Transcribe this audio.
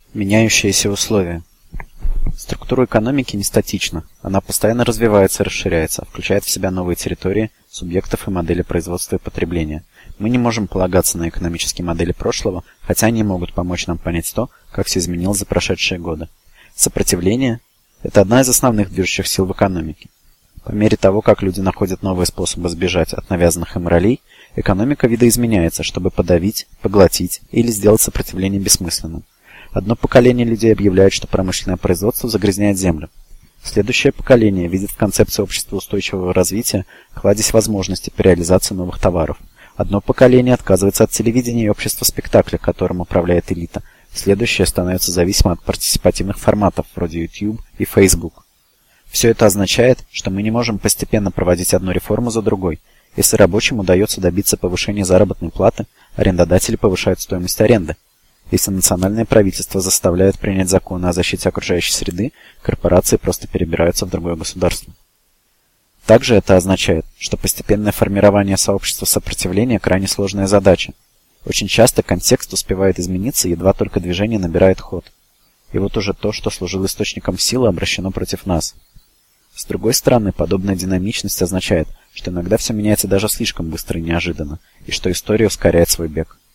Меняющиеся условия. Структура экономики не статична. Она постоянно развивается и расширяется, включает в себя новые территории, субъектов и модели производства и потребления. Мы не можем полагаться на экономические модели прошлого, хотя они могут помочь нам понять то, как все изменилось за прошедшие годы. Сопротивление – это одна из основных движущих сил в экономике. По мере того, как люди находят новые способы сбежать от навязанных им ролей, экономика видоизменяется, чтобы подавить, поглотить или сделать сопротивление бессмысленным. Одно поколение людей объявляет, что промышленное производство загрязняет землю. Следующее поколение видит в концепции общества устойчивого развития кладезь возможностей по реализации новых товаров. Одно поколение отказывается от телевидения и общества спектакля, которым управляет элита. Следующее становится зависимо от партиципативных форматов, вроде YouTube и Facebook. Все это означает, что мы не можем постепенно проводить одну реформу за другой. Если рабочим удается добиться повышения заработной платы, арендодатели повышают стоимость аренды. Если национальное правительство заставляет принять законы о защите окружающей среды, корпорации просто перебираются в другое государство. Также это означает, что постепенное формирование сообщества сопротивления – крайне сложная задача. Очень часто контекст успевает измениться, едва только движение набирает ход. И вот уже то, что служило источником силы, обращено против нас. С другой стороны, подобная динамичность означает, что иногда все меняется даже слишком быстро и неожиданно, и что история ускоряет свой бег.